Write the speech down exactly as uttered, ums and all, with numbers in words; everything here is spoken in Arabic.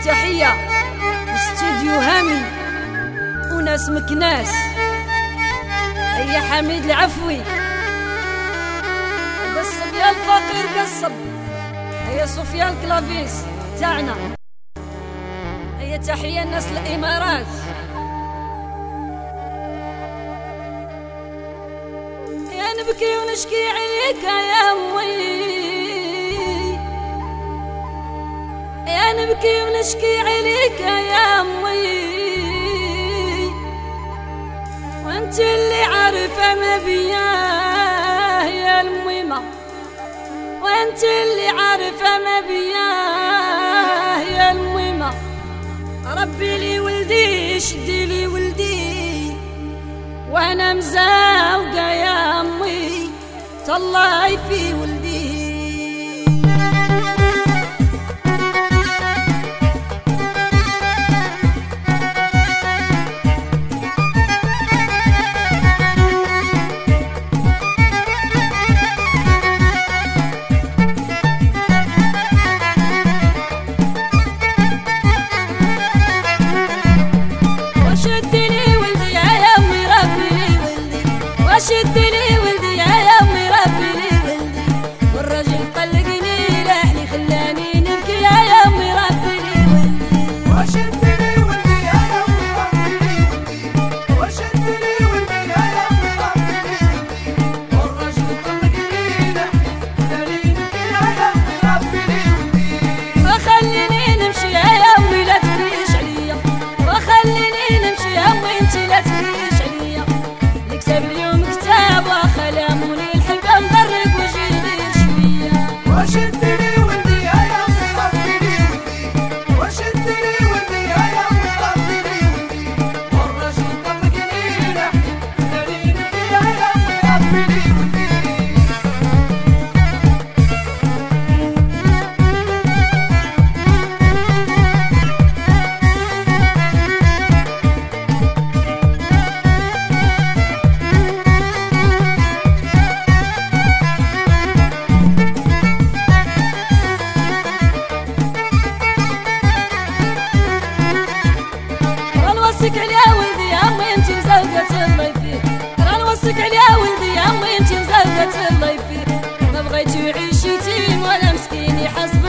تحية استوديو هامي وناس مكناس. هيا حميد العفوي، هذا الصبيان الفقير قصب. هيا سفيان كلافيس تاعنا. هيا تحية الناس الإمارات. يا نبكي ونشكي عليك يا أمي، يا نبكي ونشكي عليك يا أمي، وانت اللي عارفة ما بياه يا الميمة، وانت اللي عارفة ما بياه يا الميمة. ربي لي ولدي شدي لي ولدي وانا مزاوقة يا امي، طلعي في ولدي. شد لي ولدي يا امي ربي لي ولدي، والراجل طلقني لحني خلاني نبكي يا امي ربي لي ولدي. وشد لي ولدي يا امي ربي لي ولدي، وشد لي ولدي يا امي ربي لي ولدي، والراجل طلقني لحني خلاني نبكي يا امي ربي لي ولدي. وخليني نمشي يا امي لا تبكيش عليا، وخليني نمشي يا امي انت لا تبكيش عليا. نكتب اليوم خلاموني الحبة مبرق وجيني شوية. وشد لي ولدي يا امي ربي لي ولدي، وشد لي ولدي يا امي ربي لي ولدي، والراجل طلقني لحني خلاني نبكي يا امي ربي لي ولدي. نوصيك عليا ولدي يا امي انتي مزوقة الله فيك، راه نوصيك عليا ولدي يا امي انتي مزوقة الله فيك. ما بغيتي يعيش يتيم ولا مسكين يحس